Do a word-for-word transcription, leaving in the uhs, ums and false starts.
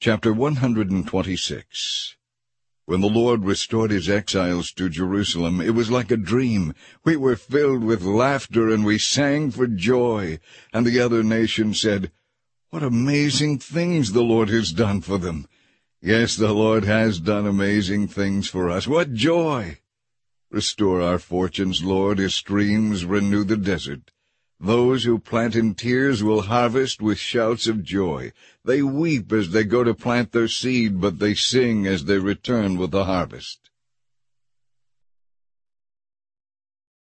Chapter one hundred twenty-six. When the Lord restored his exiles to Jerusalem, it was like a dream. We were filled with laughter, and we sang for joy. And the other nations said, "What amazing things the Lord has done for them!" Yes, the Lord has done amazing things for us. What joy! Restore our fortunes, Lord, as streams renew the desert. Those who plant in tears will harvest with shouts of joy. They weep as they go to plant their seed, but they sing as they return with the harvest.